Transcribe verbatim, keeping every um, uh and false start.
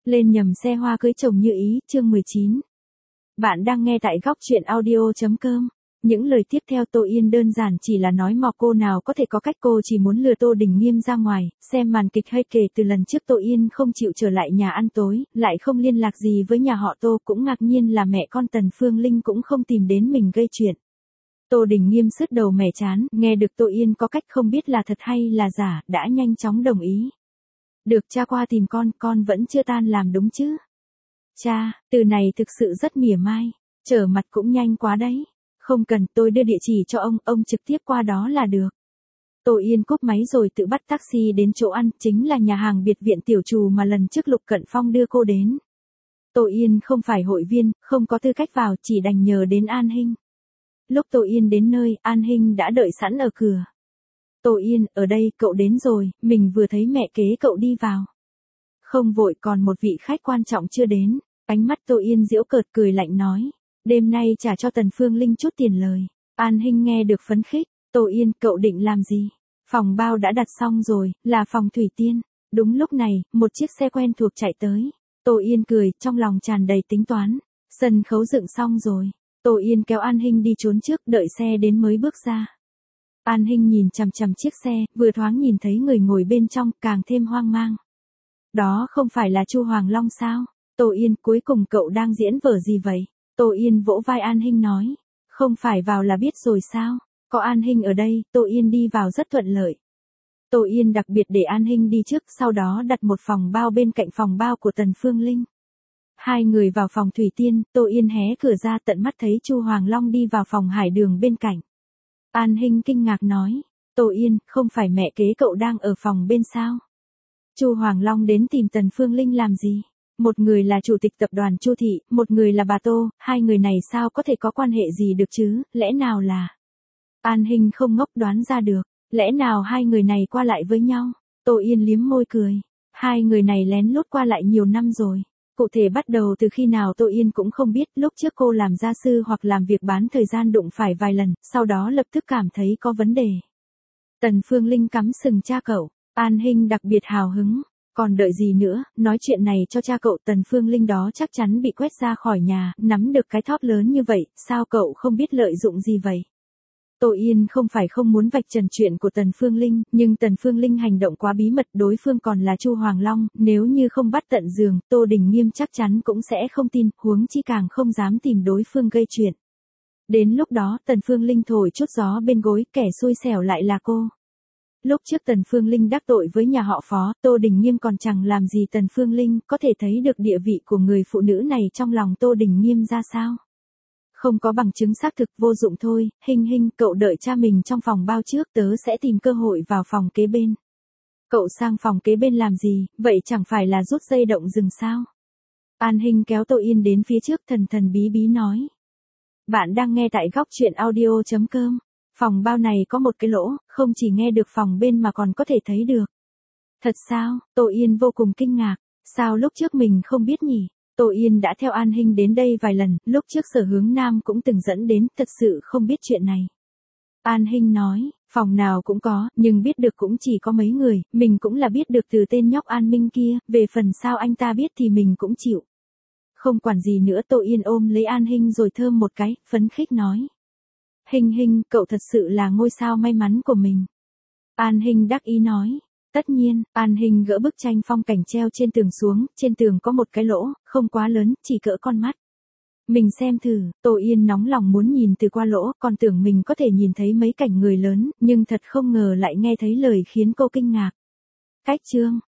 Lên nhầm xe hoa cưới chồng như ý, chương mười chín. Bạn đang nghe tại góc truyện audio.com. Những lời tiếp theo Tô Yên đơn giản chỉ là nói mò cô nào có thể có cách, cô chỉ muốn lừa Tô Đình Nghiêm ra ngoài, xem màn kịch hay. Kể từ lần trước Tô Yên không chịu trở lại nhà ăn tối, lại không liên lạc gì với nhà họ Tô, cũng ngạc nhiên là mẹ con Tần Phương Linh cũng không tìm đến mình gây chuyện. Tô Đình Nghiêm sứt đầu mẻ chán, nghe được Tô Yên có cách không biết là thật hay là giả, đã nhanh chóng đồng ý. Được cha qua tìm con, con vẫn chưa tan làm đúng chứ? Cha, từ này thực sự rất mỉa mai, trở mặt cũng nhanh quá đấy. Không cần, tôi đưa địa chỉ cho ông, ông trực tiếp qua đó là được. Tô Yên cúp máy rồi tự bắt taxi đến chỗ ăn, chính là nhà hàng biệt viện tiểu trù mà lần trước Lục Cận Phong đưa cô đến. Tô Yên không phải hội viên, không có tư cách vào, chỉ đành nhờ đến An Hinh. Lúc Tô Yên đến nơi, An Hinh đã đợi sẵn ở cửa. Tô Yên, ở đây, cậu đến rồi, mình vừa thấy mẹ kế cậu đi vào. Không vội, còn một vị khách quan trọng chưa đến. Ánh mắt Tô Yên giễu cợt cười lạnh nói. Đêm nay trả cho Tần Phương Linh chút tiền lời. An Hinh nghe được phấn khích. Tô Yên, cậu định làm gì? Phòng bao đã đặt xong rồi, là phòng Thủy Tiên. Đúng lúc này, một chiếc xe quen thuộc chạy tới. Tô Yên cười, trong lòng tràn đầy tính toán. Sân khấu dựng xong rồi. Tô Yên kéo An Hinh đi trốn trước, đợi xe đến mới bước ra. An Hinh nhìn chằm chằm chiếc xe, vừa thoáng nhìn thấy người ngồi bên trong, càng thêm hoang mang. Đó không phải là Chu Hoàng Long sao? Tô Yên, cuối cùng cậu đang diễn vở gì vậy? Tô Yên vỗ vai An Hinh nói. Không phải vào là biết rồi sao? Có An Hinh ở đây, Tô Yên đi vào rất thuận lợi. Tô Yên đặc biệt để An Hinh đi trước, sau đó đặt một phòng bao bên cạnh phòng bao của Tần Phương Linh. Hai người vào phòng Thủy Tiên, Tô Yên hé cửa ra, tận mắt thấy Chu Hoàng Long đi vào phòng Hải Đường bên cạnh. An Hinh kinh ngạc nói. Tô Yên, không phải mẹ kế cậu đang ở phòng bên sao? Chu Hoàng Long đến tìm Tần Phương Linh làm gì? Một người là chủ tịch tập đoàn Chu Thị, một người là bà Tô, hai người này sao có thể có quan hệ gì được chứ, lẽ nào là... An Hinh không ngốc đoán ra được, lẽ nào hai người này qua lại với nhau? Tô Yên liếm môi cười. Hai người này lén lút qua lại nhiều năm rồi. Cụ thể bắt đầu từ khi nào Tô Yên cũng không biết, lúc trước cô làm gia sư hoặc làm việc bán thời gian đụng phải vài lần, sau đó lập tức cảm thấy có vấn đề. Tần Phương Linh cắm sừng cha cậu, An Hinh đặc biệt hào hứng. Còn đợi gì nữa, nói chuyện này cho cha cậu. Tần Phương Linh đó chắc chắn bị quét ra khỏi nhà, nắm được cái thóp lớn như vậy, sao cậu không biết lợi dụng gì vậy? Tô Yên không phải không muốn vạch trần chuyện của Tần Phương Linh, nhưng Tần Phương Linh hành động quá bí mật, đối phương còn là Chu Hoàng Long, nếu như không bắt tận giường, Tô Đình Nghiêm chắc chắn cũng sẽ không tin, huống chi càng không dám tìm đối phương gây chuyện. Đến lúc đó, Tần Phương Linh thổi chút gió bên gối, kẻ xui xẻo lại là cô. Lúc trước Tần Phương Linh đắc tội với nhà họ Phó, Tô Đình Nghiêm còn chẳng làm gì Tần Phương Linh, có thể thấy được địa vị của người phụ nữ này trong lòng Tô Đình Nghiêm ra sao. Không có bằng chứng xác thực, vô dụng thôi. Hinh Hinh, cậu đợi cha mình trong phòng bao trước, tớ sẽ tìm cơ hội vào phòng kế bên. Cậu sang phòng kế bên làm gì, vậy chẳng phải là rút dây động rừng sao? An Hinh kéo Tô Yên đến phía trước, thần thần bí bí nói. Bạn đang nghe tại góc truyện audio.com. Phòng bao này có một cái lỗ, không chỉ nghe được phòng bên mà còn có thể thấy được. Thật sao? Tô Yên vô cùng kinh ngạc. Sao lúc trước mình không biết nhỉ? Tô Yên đã theo An Hinh đến đây vài lần, lúc trước Sở Hướng Nam cũng từng dẫn đến, thật sự không biết chuyện này. An Hinh nói, phòng nào cũng có, nhưng biết được cũng chỉ có mấy người, mình cũng là biết được từ tên nhóc An Minh kia, về phần sao anh ta biết thì mình cũng chịu. Không quản gì nữa. Tô Yên ôm lấy An Hinh rồi thơm một cái, phấn khích nói. Hinh Hinh, cậu thật sự là ngôi sao may mắn của mình. An Hinh đắc ý nói. Tất nhiên. An Hinh gỡ bức tranh phong cảnh treo trên tường xuống, trên tường có một cái lỗ, không quá lớn, chỉ cỡ con mắt. Mình xem thử. Tô Yên nóng lòng muốn nhìn từ qua lỗ, còn tưởng mình có thể nhìn thấy mấy cảnh người lớn, nhưng thật không ngờ lại nghe thấy lời khiến cô kinh ngạc. Cách chương.